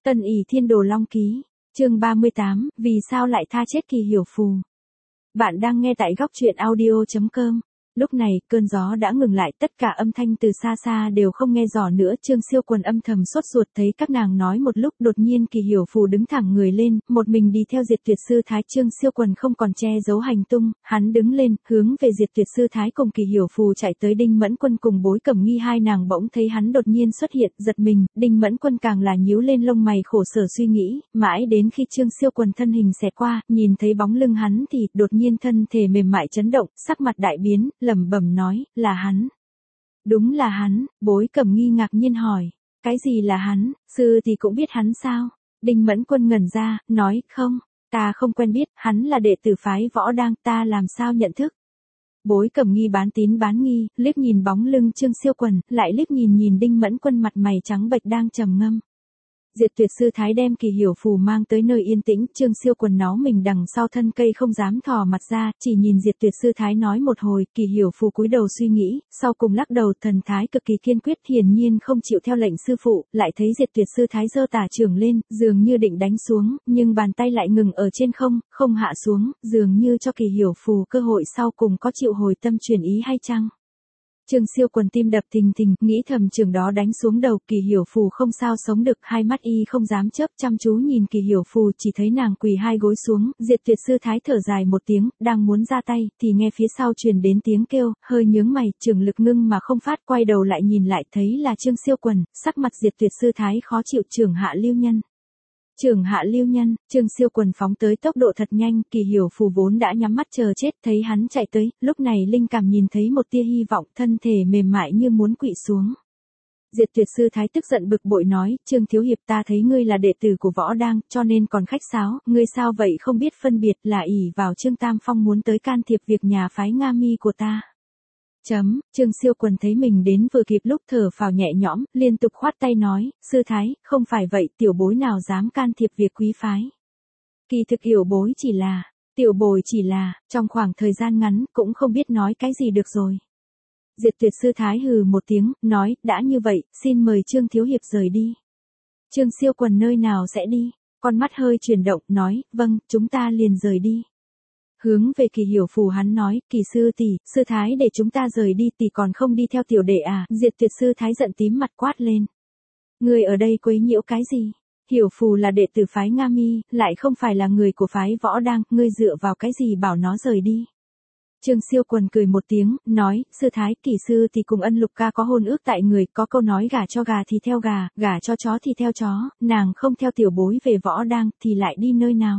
Ân ỉ Thiên Đồ Long Ký, chương 38, vì sao lại tha chết Kỳ Hiểu Phù. Bạn đang nghe tại góc truyện audio.com. Lúc này, cơn gió đã ngừng lại, tất cả âm thanh từ xa xa đều không nghe rõ nữa. Trương Siêu Quần âm thầm sốt ruột thấy các nàng nói một lúc, đột nhiên Kỳ Hiểu Phù đứng thẳng người lên, một mình đi theo Diệt Tuyệt Sư Thái. Trương Siêu Quần không còn che giấu hành tung, hắn đứng lên, hướng về Diệt Tuyệt Sư Thái cùng Kỳ Hiểu Phù chạy tới. Đinh Mẫn Quân cùng Bối Cẩm Nghi hai nàng bỗng thấy hắn đột nhiên xuất hiện, giật mình. Đinh Mẫn Quân càng là nhíu lên lông mày khổ sở suy nghĩ, mãi đến khi Trương Siêu Quần thân hình xẹt qua, nhìn thấy bóng lưng hắn thì đột nhiên thân thể mềm mại chấn động, sắc mặt đại biến, lẩm bẩm nói, là hắn. Đúng là hắn. Bối Cẩm Nghi ngạc nhiên hỏi, cái gì là hắn, sư thì cũng biết hắn sao? Đinh Mẫn Quân ngẩn ra, nói, không, ta không quen biết, hắn là đệ tử phái Võ Đang, ta làm sao nhận thức? Bối Cẩm Nghi bán tín bán nghi, liếc nhìn bóng lưng Trương Siêu Quần, lại liếc nhìn Đinh Mẫn Quân mặt mày trắng bệch đang trầm ngâm. Diệt Tuyệt Sư Thái đem Kỳ Hiểu Phù mang tới nơi yên tĩnh, Trương Siêu Quần nó mình đằng sau thân cây không dám thò mặt ra, chỉ nhìn Diệt Tuyệt Sư Thái nói một hồi. Kỳ Hiểu Phù cúi đầu suy nghĩ, sau cùng lắc đầu, thần thái cực kỳ kiên quyết, hiển nhiên không chịu theo lệnh sư phụ. Lại thấy Diệt Tuyệt Sư Thái giơ tả chưởng lên, dường như định đánh xuống, nhưng bàn tay lại ngừng ở trên không, không hạ xuống, dường như cho Kỳ Hiểu Phù cơ hội sau cùng có chịu hồi tâm chuyển ý hay chăng? Trương Siêu Quần tim đập thình thình, nghĩ thầm trường đó đánh xuống đầu Kỳ Hiểu Phù không sao sống được, hai mắt y không dám chớp, chăm chú nhìn Kỳ Hiểu Phù, chỉ thấy nàng quỳ hai gối xuống. Diệt Tuyệt Sư Thái thở dài một tiếng, đang muốn ra tay, thì nghe phía sau truyền đến tiếng kêu, hơi nhướng mày, trường lực ngưng mà không phát, quay đầu lại nhìn lại thấy là Trương Siêu Quần, sắc mặt Diệt Tuyệt Sư Thái khó chịu. Trưởng hạ lưu nhân. Trưởng hạ lưu nhân. Trương Siêu Quần phóng tới tốc độ thật nhanh, Kỳ Hiểu Phù vốn đã nhắm mắt chờ chết, thấy hắn chạy tới, lúc này linh cảm nhìn thấy một tia hy vọng, thân thể mềm mại như muốn quỵ xuống. Diệt Tuyệt Sư Thái tức giận bực bội nói, Trương thiếu hiệp, ta thấy ngươi là đệ tử của Võ Đang, cho nên còn khách sáo, ngươi sao vậy không biết phân biệt, là ỷ vào Trương Tam Phong muốn tới can thiệp việc nhà phái Nga Mi của ta. Trương Siêu Quần thấy mình đến vừa kịp lúc, thở phào nhẹ nhõm, liên tục khoát tay nói, Sư Thái, không phải vậy, tiểu bối nào dám can thiệp việc quý phái. Kỳ thực tiểu bối chỉ là, trong khoảng thời gian ngắn, cũng không biết nói cái gì được rồi. Diệt Tuyệt Sư Thái hừ một tiếng, nói, đã như vậy, xin mời Trương thiếu hiệp rời đi. Trương Siêu Quần nơi nào sẽ đi? Con mắt hơi chuyển động, nói, vâng, chúng ta liền rời đi. Hướng về Kỳ Hiểu Phù hắn nói, Kỳ sư tỷ, Sư Thái để chúng ta rời đi, tỷ còn không đi theo tiểu đệ à? Diệt Tuyệt Sư Thái giận tím mặt quát lên. Ngươi ở đây quấy nhiễu cái gì? Hiểu Phù là đệ tử phái Nga Mi, lại không phải là người của phái Võ Đang, ngươi dựa vào cái gì bảo nó rời đi? Trương Siêu Quần cười một tiếng, nói, Sư Thái, Kỳ sư thì cùng Ân Lục ca có hôn ước tại người, có câu nói gả cho gà thì theo gà, gả cho chó thì theo chó, nàng không theo tiểu bối về Võ Đang, thì lại đi nơi nào?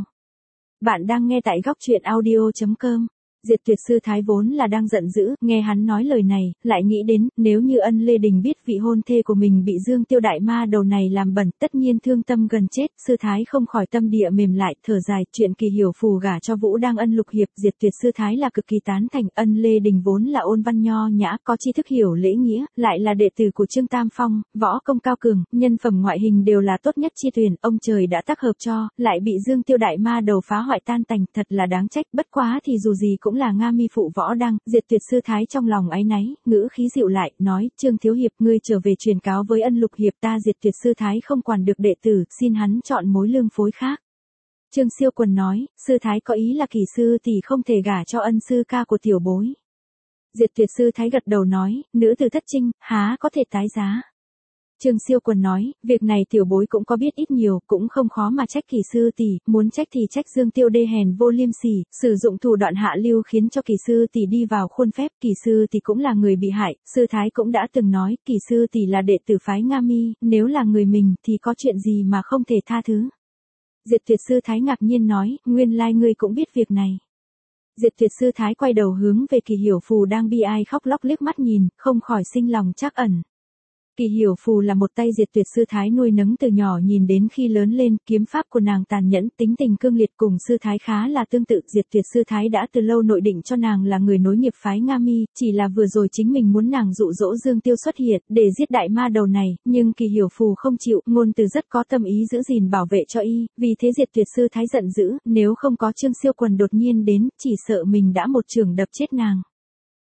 Bạn đang nghe tại góc truyện audio.com. Diệt Tuyệt Sư Thái vốn là đang giận dữ, nghe hắn nói lời này, lại nghĩ đến, nếu như Ân Lê Đình biết vị hôn thê của mình bị Dương Tiêu đại ma đầu này làm bẩn, tất nhiên thương tâm gần chết. Sư Thái không khỏi tâm địa mềm lại, thở dài, chuyện Kỳ Hiểu Phù gả cho Vũ Đang Ân Lục hiệp, Diệt Tuyệt Sư Thái là cực kỳ tán thành. Ân Lê Đình vốn là ôn văn nho nhã, có tri thức hiểu lễ nghĩa, lại là đệ tử của Trương Tam Phong, võ công cao cường, nhân phẩm ngoại hình đều là tốt nhất chi tuyển, ông trời đã tác hợp cho, lại bị Dương Tiêu đại ma đầu phá hoại tan tành, thật là đáng trách. Bất quá thì dù gì cũng là Nga Mi phụ Võ Đang. Diệt Tuyệt Sư Thái trong lòng áy náy, ngữ khí dịu lại, nói, Trương thiếu hiệp, ngươi trở về truyền cáo với Ân Lục hiệp, ta Diệt Tuyệt Sư Thái không quản được đệ tử, xin hắn chọn mối lương phối khác. Trương Siêu Quần nói, Sư Thái có ý là Kỳ sư thì không thể gả cho Ân sư ca của tiểu bối. Diệt Tuyệt Sư Thái gật đầu nói, nữ tử thất trinh, há có thể tái giá. Trương Siêu Quần nói, việc này tiểu bối cũng có biết ít nhiều, cũng không khó mà trách Kỳ sư tỷ, muốn trách thì trách Dương Tiêu đê hèn vô liêm sỉ, sử dụng thủ đoạn hạ lưu khiến cho Kỳ sư tỷ đi vào khuôn phép. Kỳ sư tỷ cũng là người bị hại, Sư Thái cũng đã từng nói, Kỳ sư tỷ là đệ tử phái Nga Mi, nếu là người mình thì có chuyện gì mà không thể tha thứ. Diệt Tuyệt Sư Thái ngạc nhiên nói, nguyên lai ngươi cũng biết việc này. Diệt Tuyệt Sư Thái quay đầu hướng về Kỳ Hiểu Phù đang bi ai khóc lóc liếc mắt nhìn, không khỏi sinh lòng trắc ẩn. Kỳ Hiểu Phù là một tay Diệt Tuyệt Sư Thái nuôi nấng từ nhỏ nhìn đến khi lớn lên, kiếm pháp của nàng tàn nhẫn, tính tình cương liệt, cùng Sư Thái khá là tương tự. Diệt Tuyệt Sư Thái đã từ lâu nội định cho nàng là người nối nghiệp phái Nga Mi, chỉ là vừa rồi chính mình muốn nàng dụ dỗ Dương Tiêu xuất hiện, để giết đại ma đầu này, nhưng Kỳ Hiểu Phù không chịu, ngôn từ rất có tâm ý giữ gìn bảo vệ cho y, vì thế Diệt Tuyệt Sư Thái giận dữ, nếu không có Trương Siêu Quần đột nhiên đến, chỉ sợ mình đã một chưởng đập chết nàng.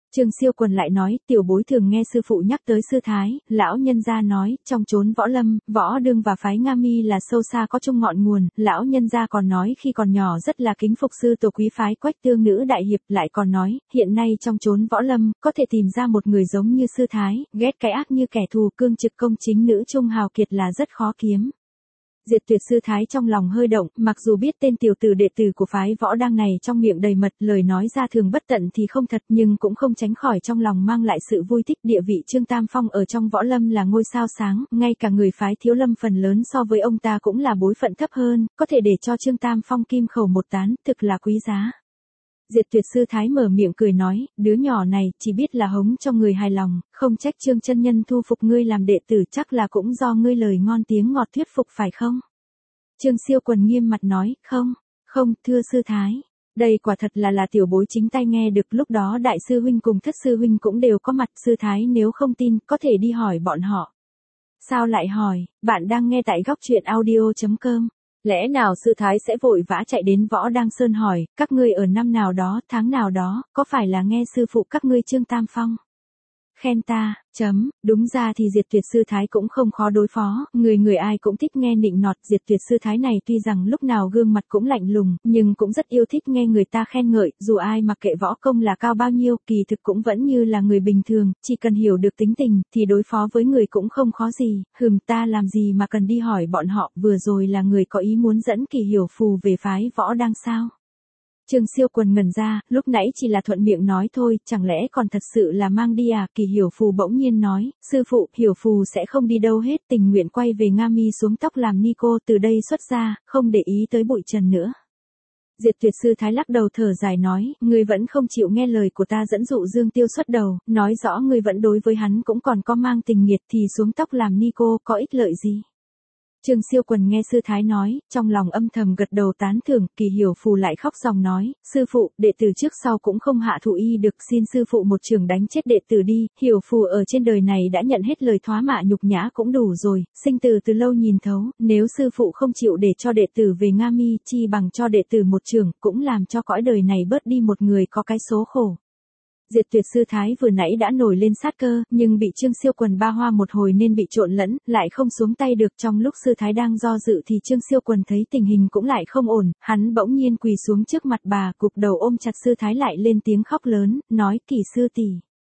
Trương Siêu Quần lại nói, tiểu bối thường nghe sư phụ nhắc tới sư thái, lão nhân gia nói, trong chốn võ lâm, võ đương và phái Nga Mi là sâu xa có chung ngọn nguồn, lão nhân gia còn nói khi còn nhỏ rất là kính phục sư tổ quý phái Quách Tương nữ đại hiệp, lại còn nói, hiện nay trong chốn võ lâm, có thể tìm ra một người giống như sư thái, ghét cái ác như kẻ thù, cương trực công chính nữ trung hào kiệt là rất khó kiếm. Diệt Tuyệt sư thái trong lòng hơi động, mặc dù biết tên tiểu tử đệ tử của phái võ đang này trong miệng đầy mật, lời nói ra thường bất tận thì không thật, nhưng cũng không tránh khỏi trong lòng mang lại sự vui thích. Địa vị Trương Tam Phong ở trong võ lâm là ngôi sao sáng, ngay cả người phái Thiếu Lâm phần lớn so với ông ta cũng là bối phận thấp hơn, có thể để cho Trương Tam Phong kim khẩu một tán, thực là quý giá. Diệt Tuyệt sư thái mở miệng cười nói, đứa nhỏ này chỉ biết là hống cho người hài lòng, không trách Trương chân nhân thu phục ngươi làm đệ tử, chắc là cũng do ngươi lời ngon tiếng ngọt thuyết phục phải không? Trương Siêu Quần nghiêm mặt nói, không, thưa sư thái. Đây quả thật là tiểu bối chính tay nghe được, lúc đó đại sư huynh cùng thất sư huynh cũng đều có mặt, sư thái nếu không tin, có thể đi hỏi bọn họ. Sao lại hỏi, bạn đang nghe tại góc truyện audio.com. Lẽ nào sư thái sẽ vội vã chạy đến Võ Đăng Sơn hỏi, các ngươi ở năm nào đó, tháng nào đó, có phải là nghe sư phụ các ngươi Trương Tam Phong khen ta, đúng ra thì Diệt Tuyệt sư thái cũng không khó đối phó, người ai cũng thích nghe nịnh nọt. Diệt Tuyệt sư thái này tuy rằng lúc nào gương mặt cũng lạnh lùng, nhưng cũng rất yêu thích nghe người ta khen ngợi, dù ai mặc kệ võ công là cao bao nhiêu, kỳ thực cũng vẫn như là người bình thường, chỉ cần hiểu được tính tình, thì đối phó với người cũng không khó gì. Ta làm gì mà cần đi hỏi bọn họ, vừa rồi là người có ý muốn dẫn Kỳ Hiểu Phù về phái Võ Đăng sao? Trương Siêu Quần ngẩn ra, lúc nãy chỉ là thuận miệng nói thôi, chẳng lẽ còn thật sự là mang đi à? Kỳ Hiểu Phù bỗng nhiên nói, sư phụ, Hiểu Phù sẽ không đi đâu hết, tình nguyện quay về Nga Mi xuống tóc làm ni cô, từ đây xuất gia, không để ý tới bụi trần nữa. Diệt Tuyệt sư thái lắc đầu thở dài nói, ngươi vẫn không chịu nghe lời của ta dẫn dụ Dương Tiêu xuất đầu, nói rõ ngươi vẫn đối với hắn cũng còn có mang tình nghiệt, thì xuống tóc làm ni cô có ích lợi gì? Trương Siêu Quần nghe sư thái nói, trong lòng âm thầm gật đầu tán thưởng. Kỳ Hiểu Phù lại khóc ròng nói, sư phụ, đệ tử trước sau cũng không hạ thủ y được, xin sư phụ một trường đánh chết đệ tử đi. Hiểu Phù ở trên đời này đã nhận hết lời thoá mạ nhục nhã cũng đủ rồi, sinh tử từ lâu nhìn thấu, nếu sư phụ không chịu để cho đệ tử về Nga Mi, chi bằng cho đệ tử một trường, cũng làm cho cõi đời này bớt đi một người có cái số khổ. Diệt Tuyệt sư thái vừa nãy đã nổi lên sát cơ, nhưng bị Trương Siêu Quần ba hoa một hồi nên bị trộn lẫn, lại không xuống tay được. Trong lúc sư thái đang do dự thì Trương Siêu Quần thấy tình hình cũng lại không ổn, hắn bỗng nhiên quỳ xuống trước mặt bà, gục đầu ôm chặt sư thái lại lên tiếng khóc lớn, nói, Kỳ sư tỷ.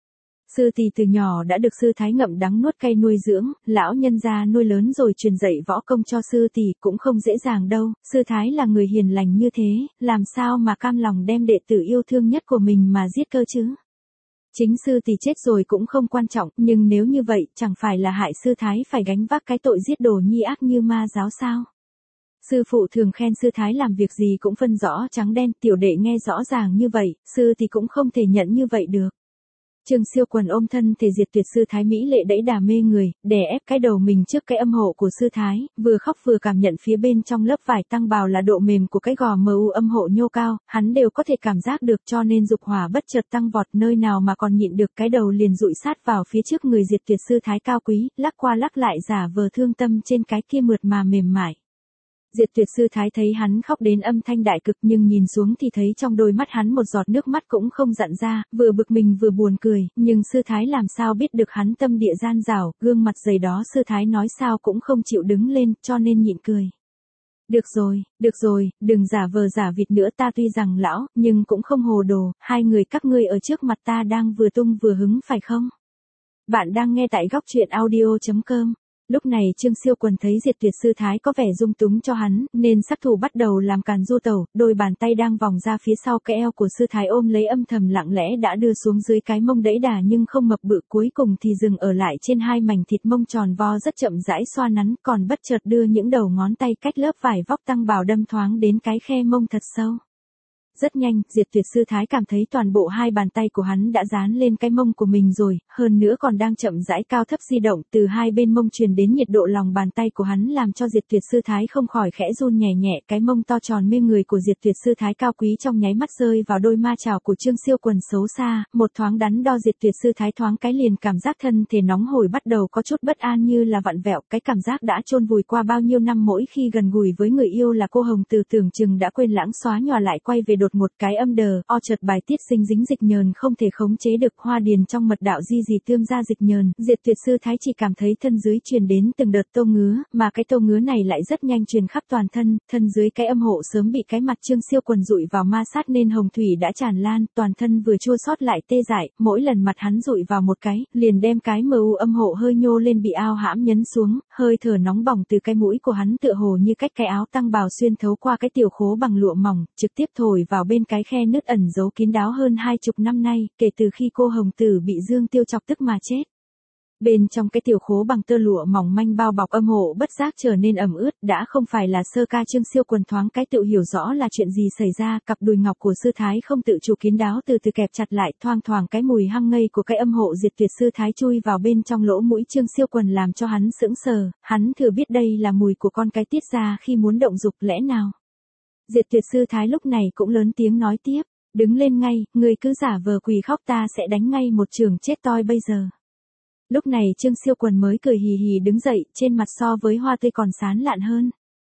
Sư tỷ từ nhỏ đã được sư thái ngậm đắng nuốt cay nuôi dưỡng, lão nhân gia nuôi lớn rồi truyền dạy võ công cho sư tỷ cũng không dễ dàng đâu, sư thái là người hiền lành như thế, làm sao mà cam lòng đem đệ tử yêu thương nhất của mình mà giết cơ chứ? Chính sư tỷ chết rồi cũng không quan trọng, nhưng nếu như vậy, chẳng phải là hại sư thái phải gánh vác cái tội giết đồ nhi ác như ma giáo sao? Sư phụ thường khen sư thái làm việc gì cũng phân rõ trắng đen, tiểu đệ nghe rõ ràng như vậy, sư tỷ cũng không thể nhận như vậy được. Trương Siêu Quần ôm thân thể Diệt Tuyệt sư thái mỹ lệ đẫy đà mê người, đè ép cái đầu mình trước cái âm hộ của sư thái, vừa khóc vừa cảm nhận phía bên trong lớp vải tăng bào là độ mềm của cái gò mờ u âm hộ nhô cao, hắn đều có thể cảm giác được, cho nên dục hỏa bất chợt tăng vọt, nơi nào mà còn nhịn được, cái đầu liền dụi sát vào phía trước người Diệt Tuyệt sư thái cao quý, lắc qua lắc lại giả vờ thương tâm trên cái kia mượt mà mềm mại. Diệt Tuyệt sư thái thấy hắn khóc đến âm thanh đại cực, nhưng nhìn xuống thì thấy trong đôi mắt hắn một giọt nước mắt cũng không dặn ra, vừa bực mình vừa buồn cười, nhưng sư thái làm sao biết được hắn tâm địa gian dảo, gương mặt dày đó sư thái nói sao cũng không chịu đứng lên, cho nên nhịn cười. Được rồi, đừng giả vờ giả vịt nữa, ta tuy rằng lão, nhưng cũng không hồ đồ, hai người các ngươi ở trước mặt ta đang vừa tung vừa hứng phải không? Bạn đang nghe tại góc truyện audio.com. Lúc này Trương Siêu Quần thấy Diệt Tuyệt sư thái có vẻ dung túng cho hắn, nên sắc thủ bắt đầu làm càn du tẩu, đôi bàn tay đang vòng ra phía sau cái eo của sư thái ôm lấy âm thầm lặng lẽ đã đưa xuống dưới cái mông đẫy đà nhưng không mập bự, cuối cùng thì dừng ở lại trên hai mảnh thịt mông tròn vo rất chậm rãi xoa nắn, còn bất chợt đưa những đầu ngón tay cách lớp vải vóc tăng bào đâm thoáng đến cái khe mông thật sâu. Rất nhanh, Diệt Tuyệt sư thái cảm thấy toàn bộ hai bàn tay của hắn đã dán lên cái mông của mình rồi, hơn nữa còn đang chậm rãi cao thấp di động, từ hai bên mông truyền đến nhiệt độ lòng bàn tay của hắn làm cho Diệt Tuyệt sư thái không khỏi khẽ run nhẹ nhẹ, cái mông to tròn mê người của Diệt Tuyệt sư thái cao quý trong nháy mắt rơi vào đôi ma chảo của Trương Siêu Quần xấu xa, một thoáng đắn đo Diệt Tuyệt sư thái thoáng cái liền cảm giác thân thể nóng hổi bắt đầu có chút bất an như là vặn vẹo, cái cảm giác đã chôn vùi qua bao nhiêu năm mỗi khi gần gũi với người yêu là cô hồng từ tưởng chừng đã quên lãng xóa nhòa lại quay về đột đột một cái âm đờ, chợt bài tiết sinh dính dịch nhờn không thể khống chế được, hoa điền trong mật đạo di gì tương ra dịch nhờn, Diệt Tuyệt sư thái chỉ cảm thấy thân dưới truyền đến từng đợt tô ngứa, mà cái tô ngứa này lại rất nhanh truyền khắp toàn thân dưới cái âm hộ sớm bị cái mặt Trương Siêu Quần dụi vào ma sát nên hồng thủy đã tràn lan, toàn thân vừa chua xót lại tê dại, mỗi lần mặt hắn dụi vào một cái, liền đem cái mu âm hộ hơi nhô lên bị ao hãm nhấn xuống, hơi thở nóng bỏng từ cái mũi của hắn tựa hồ như cách cái áo tăng bào xuyên thấu qua cái tiểu khố bằng lụa mỏng, trực tiếp thổi vào bên cái khe nứt ẩn giấu kín đáo hơn 20 năm nay, kể từ khi cô hồng tử bị Dương Tiêu chọc tức mà chết. Bên trong cái tiểu khố bằng tơ lụa mỏng manh bao bọc âm hộ bất giác trở nên ẩm ướt, đã không phải là sơ ca Trương Siêu Quần thoáng cái tự hiểu rõ là chuyện gì xảy ra, cặp đùi ngọc của sư thái không tự chủ kín đáo từ từ kẹp chặt lại, thoang thoảng cái mùi hăng ngây của cái âm hộ Diệt Tuyệt sư thái chui vào bên trong lỗ mũi Trương Siêu Quần làm cho hắn sững sờ, hắn thừa biết đây là mùi của con cái tiết ra khi muốn động dục lẽ nào. Diệt Tuyệt sư thái lúc này cũng lớn tiếng nói tiếp, đứng lên ngay, người cứ giả vờ quỳ khóc ta sẽ đánh ngay một trường chết toi bây giờ. Lúc này Trương Siêu Quần mới cười hì hì đứng dậy, trên mặt so với hoa tươi còn sán lạn hơn.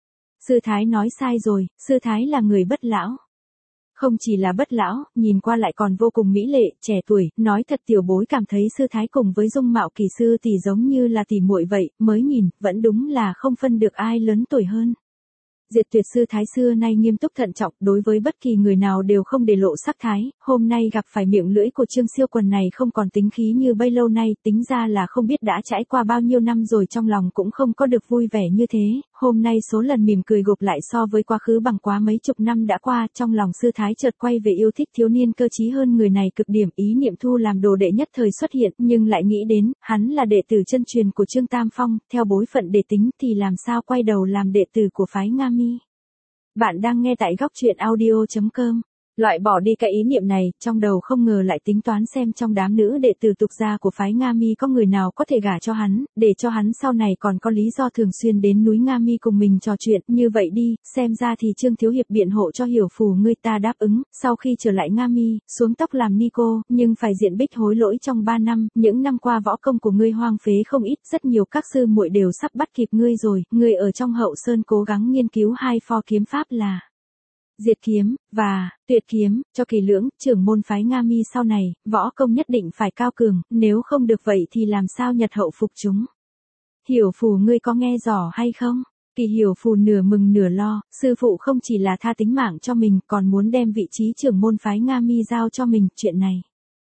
Sư thái nói sai rồi, sư thái là người bất lão. Không chỉ là bất lão, nhìn qua lại còn vô cùng mỹ lệ, trẻ tuổi, nói thật tiểu bối cảm thấy sư thái cùng với dung mạo kỳ sư tỷ giống như là tỷ muội vậy, mới nhìn, vẫn đúng là không phân được ai lớn tuổi hơn. Diệt Tuyệt sư thái xưa nay nghiêm túc thận trọng, đối với bất kỳ người nào đều không để lộ sắc thái, hôm nay gặp phải miệng lưỡi của Trương Siêu Quần này không còn tính khí như bấy lâu nay, tính ra là không biết đã trải qua bao nhiêu năm rồi, trong lòng cũng không có được vui vẻ như thế, hôm nay số lần mỉm cười gộp lại so với quá khứ bằng quá mấy chục năm đã qua, trong lòng sư thái chợt quay về yêu thích thiếu niên cơ trí hơn người này cực điểm, ý niệm thu làm đồ đệ nhất thời xuất hiện, nhưng lại nghĩ đến, hắn là đệ tử chân truyền của Trương Tam Phong, theo bối phận để tính thì làm sao quay đầu làm đệ tử của phái Nga Mi. Bạn đang nghe tại góc truyện audio.com. Loại bỏ đi cái ý niệm này, trong đầu không ngờ lại tính toán xem trong đám nữ đệ tử tục gia của phái Nga Mi có người nào có thể gả cho hắn, để cho hắn sau này còn có lý do thường xuyên đến núi Nga Mi cùng mình trò chuyện, như vậy đi, xem ra thì Trương thiếu hiệp biện hộ cho hiểu phù ngươi ta đáp ứng, sau khi trở lại Nga Mi, xuống tóc làm ni cô, nhưng phải diện bích hối lỗi trong 3 năm, những năm qua võ công của ngươi hoang phế không ít, rất nhiều các sư muội đều sắp bắt kịp ngươi rồi, ngươi ở trong Hậu Sơn cố gắng nghiên cứu 2 pho kiếm pháp là Diệt kiếm, và Tuyệt kiếm, cho kỳ lưỡng, trưởng môn phái Nga Mi sau này, võ công nhất định phải cao cường, nếu không được vậy thì làm sao nhật hậu phục chúng. Hiểu phù ngươi có nghe rõ hay không? Kỳ hiểu phù nửa mừng nửa lo, sư phụ không chỉ là tha tính mạng cho mình, còn muốn đem vị trí trưởng môn phái Nga Mi giao cho mình, chuyện này.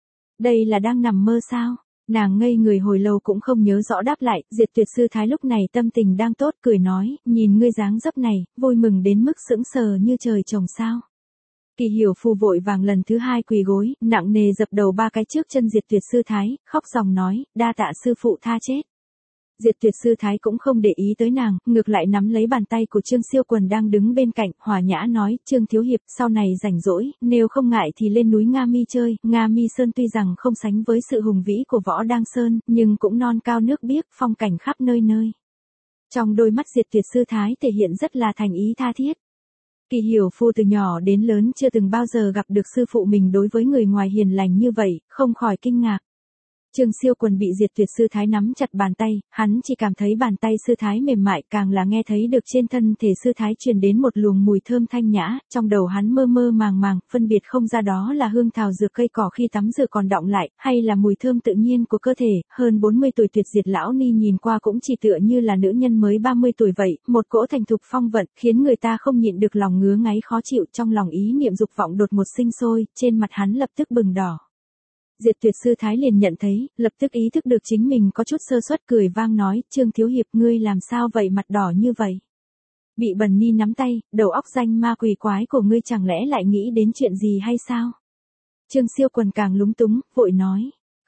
Đây là đang nằm mơ sao? Nàng ngây người hồi lâu cũng không nhớ rõ đáp lại, Diệt Tuyệt sư thái lúc này tâm tình đang tốt, cười nói, nhìn ngươi dáng dấp này, vui mừng đến mức sững sờ như trời trồng sao. Kỳ hiểu phù vội vàng lần thứ 2 quỳ gối, nặng nề dập đầu 3 cái trước chân Diệt Tuyệt sư thái, khóc ròng nói, đa tạ sư phụ tha chết. Diệt Tuyệt sư thái cũng không để ý tới nàng, ngược lại nắm lấy bàn tay của Trương Siêu Quần đang đứng bên cạnh, hòa nhã nói, Trương thiếu hiệp, sau này rảnh rỗi, nếu không ngại thì lên núi Nga Mi chơi, Nga Mi Sơn tuy rằng không sánh với sự hùng vĩ của Võ Đăng Sơn, nhưng cũng non cao nước biếc, phong cảnh khắp nơi nơi. Trong đôi mắt Diệt Tuyệt sư thái thể hiện rất là thành ý tha thiết. Kỳ hiểu phù từ nhỏ đến lớn chưa từng bao giờ gặp được sư phụ mình đối với người ngoài hiền lành như vậy, không khỏi kinh ngạc. Trương Siêu Quần bị Diệt Tuyệt sư thái nắm chặt bàn tay, hắn chỉ cảm thấy bàn tay sư thái mềm mại, càng là nghe thấy được trên thân thể sư thái truyền đến một luồng mùi thơm thanh nhã, trong đầu hắn mơ mơ màng màng, phân biệt không ra đó là hương thảo dược cây cỏ khi tắm rửa còn đọng lại, hay là mùi thơm tự nhiên của cơ thể. Hơn 40 tuổi Tuyệt Diệt lão ni nhìn qua cũng chỉ tựa như là nữ nhân mới 30 tuổi vậy, một cỗ thành thục phong vận, khiến người ta không nhịn được lòng ngứa ngáy khó chịu, trong lòng ý niệm dục vọng đột một sinh sôi, trên mặt hắn lập tức bừng đỏ. Diệt Tuyệt sư thái liền nhận thấy, lập tức ý thức được chính mình có chút sơ suất, cười vang nói, Trương thiếu hiệp ngươi làm sao vậy, mặt đỏ như vậy. Bị bần ni nắm tay, đầu óc danh ma quỷ quái của ngươi chẳng lẽ lại nghĩ đến chuyện gì hay sao? Trương Siêu Quần càng lúng túng, vội nói,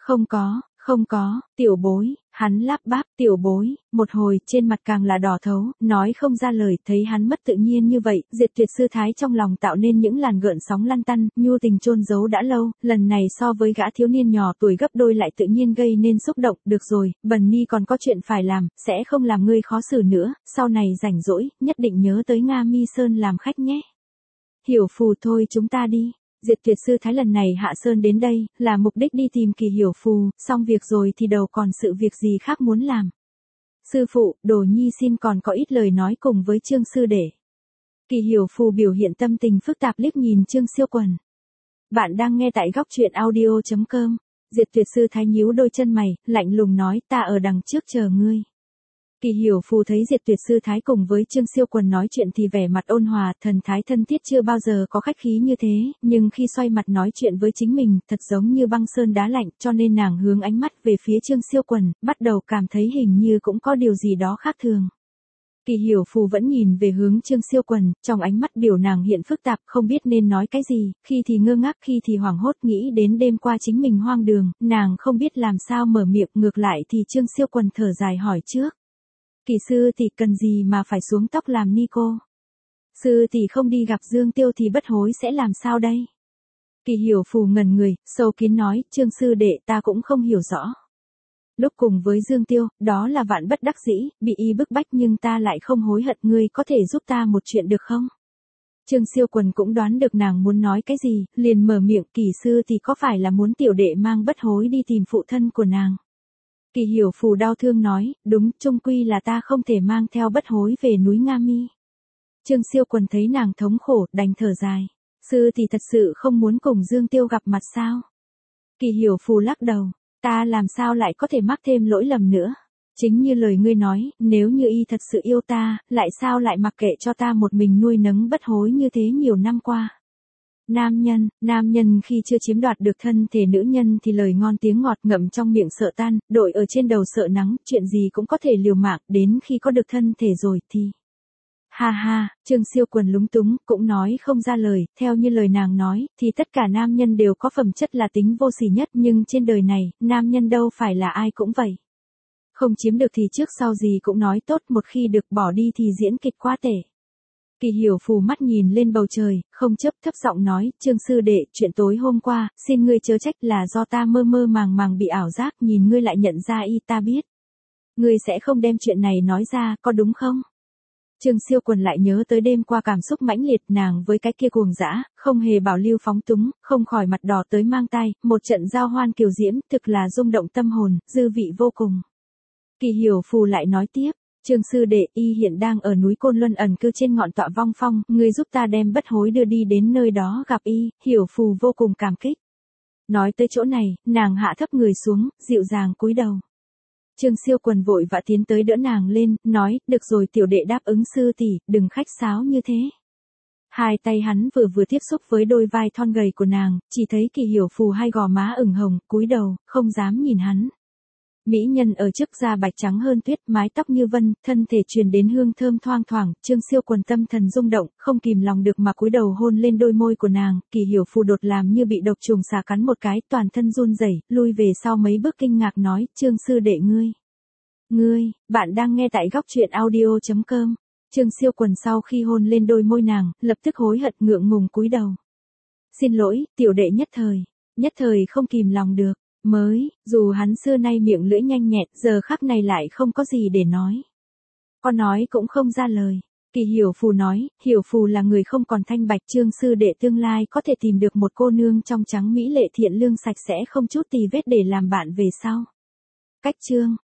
không có, tiểu bối, hắn lắp bắp, tiểu bối, một hồi, trên mặt càng là đỏ thấu, nói không ra lời, thấy hắn mất tự nhiên như vậy, Diệt Tuyệt sư thái trong lòng tạo nên những làn gợn sóng lăn tăn, nhu tình chôn giấu đã lâu, lần này so với gã thiếu niên nhỏ tuổi gấp đôi lại tự nhiên gây nên xúc động, được rồi, bần ni còn có chuyện phải làm, sẽ không làm ngươi khó xử nữa, sau này rảnh rỗi, nhất định nhớ tới Nga Mi Sơn làm khách nhé. Hiểu phù thôi chúng ta đi. Diệt Tuyệt sư thái lần này hạ sơn đến đây, là mục đích đi tìm Kỳ hiểu phù, xong việc rồi thì đầu còn sự việc gì khác muốn làm. Sư phụ, đồ nhi xin còn có ít lời nói cùng với Trương sư đệ. Kỳ Hiểu Phù biểu hiện tâm tình phức tạp liếc nhìn Trương Siêu Quần. Bạn đang nghe tại góc truyện audio.com. Diệt Tuyệt Sư Thái nhíu đôi chân mày, lạnh lùng nói ta ở đằng trước chờ ngươi. Kỳ Hiểu Phù thấy Diệt Tuyệt Sư Thái cùng với Trương Siêu Quần nói chuyện thì vẻ mặt ôn hòa, thần thái thân thiết chưa bao giờ có khách khí như thế, nhưng khi xoay mặt nói chuyện với chính mình, thật giống như băng sơn đá lạnh, cho nên nàng hướng ánh mắt về phía Trương Siêu Quần, bắt đầu cảm thấy hình như cũng có điều gì đó khác thường. Kỳ Hiểu Phù vẫn nhìn về hướng Trương Siêu Quần, trong ánh mắt biểu nàng hiện phức tạp, không biết nên nói cái gì, khi thì ngơ ngác, khi thì hoảng hốt, nghĩ đến đêm qua chính mình hoang đường, nàng không biết làm sao mở miệng, ngược lại thì Trương Siêu Quần thở dài hỏi trước. Kỳ sư tỷ cần gì mà phải xuống tóc làm ni cô? Sư tỷ không đi gặp Dương Tiêu thì bất hối sẽ làm sao đây? Kỳ Hiểu Phù ngẩn người, sâu kín nói, Trương sư đệ ta cũng không hiểu rõ. Lúc cùng với Dương Tiêu, đó là vạn bất đắc dĩ, bị y bức bách nhưng ta lại không hối hận, ngươi có thể giúp ta một chuyện được không? Trương Siêu Quần cũng đoán được nàng muốn nói cái gì, liền mở miệng, Kỳ sư thì có phải là muốn tiểu đệ mang bất hối đi tìm phụ thân của nàng? Kỳ Hiểu Phù đau thương nói, đúng, chung quy là ta không thể mang theo bất hối về núi Nga Mi. Trương Siêu Quần thấy nàng thống khổ, đành thở dài. Sư thì thật sự không muốn cùng Dương Tiêu gặp mặt sao? Kỳ Hiểu Phù lắc đầu, ta làm sao lại có thể mắc thêm lỗi lầm nữa? Chính như lời ngươi nói, nếu như y thật sự yêu ta, lại sao lại mặc kệ cho ta một mình nuôi nấng bất hối như thế nhiều năm qua? Nam nhân khi chưa chiếm đoạt được thân thể nữ nhân thì lời ngon tiếng ngọt ngậm trong miệng sợ tan, đội ở trên đầu sợ nắng, chuyện gì cũng có thể liều mạng, đến khi có được thân thể rồi thì... Ha ha, Trương Siêu Quần lúng túng, cũng nói không ra lời, theo như lời nàng nói, thì tất cả nam nhân đều có phẩm chất là tính vô sỉ nhất, nhưng trên đời này, nam nhân đâu phải là ai cũng vậy. Không chiếm được thì trước sau gì cũng nói tốt, một khi được bỏ đi thì diễn kịch quá tệ. Kỳ Hiểu Phù mắt nhìn lên bầu trời, không chấp, thấp giọng nói, Trương sư đệ, chuyện tối hôm qua, xin ngươi chớ trách, là do ta mơ mơ màng bị ảo giác, nhìn ngươi lại nhận ra y, ta biết. Ngươi sẽ không đem chuyện này nói ra, có đúng không? Trương Siêu Quần lại nhớ tới đêm qua cảm xúc mãnh liệt, nàng với cái kia cuồng dã, không hề bảo lưu phóng túng, không khỏi mặt đỏ tới mang tai, một trận giao hoan kiều diễm, thực là rung động tâm hồn, dư vị vô cùng. Kỳ Hiểu Phù lại nói tiếp, Trương sư đệ, y hiện đang ở núi Côn Luân ẩn cư trên ngọn tọa Vong Phong, ngươi giúp ta đem bất hối đưa đi đến nơi đó gặp y. Hiểu Phù vô cùng cảm kích. Nói tới chỗ này, nàng hạ thấp người xuống, dịu dàng cúi đầu. Trương Siêu Quần vội vã tiến tới đỡ nàng lên, nói, được rồi tiểu đệ đáp ứng sư tỷ, đừng khách sáo như thế. Hai tay hắn vừa tiếp xúc với đôi vai thon gầy của nàng, chỉ thấy Kỳ Hiểu Phù hai gò má ửng hồng, cúi đầu, không dám nhìn hắn. Mỹ nhân ở trước da bạch trắng hơn tuyết, mái tóc như vân, thân thể truyền đến hương thơm thoang thoảng, Trương Siêu Quần tâm thần rung động, không kìm lòng được mà cúi đầu hôn lên đôi môi của nàng, Kỳ Hiểu Phù đột làm như bị độc trùng xà cắn một cái, toàn thân run rẩy, lui về sau mấy bước kinh ngạc nói, Trương sư đệ bạn đang nghe tại góc truyện audio.com. Trương Siêu Quần sau khi hôn lên đôi môi nàng, lập tức hối hận ngượng ngùng cúi đầu. Xin lỗi, tiểu đệ nhất thời không kìm lòng được. Dù hắn xưa nay miệng lưỡi nhanh nhẹn, giờ khắc này lại không có gì để nói. Con nói cũng không ra lời. Kỳ Hiểu Phù nói, Hiểu Phù là người không còn thanh bạch, Trương sư đệ tương lai có thể tìm được một cô nương trong trắng mỹ lệ thiện lương sạch sẽ không chút tì vết để làm bạn về sau. Cách chương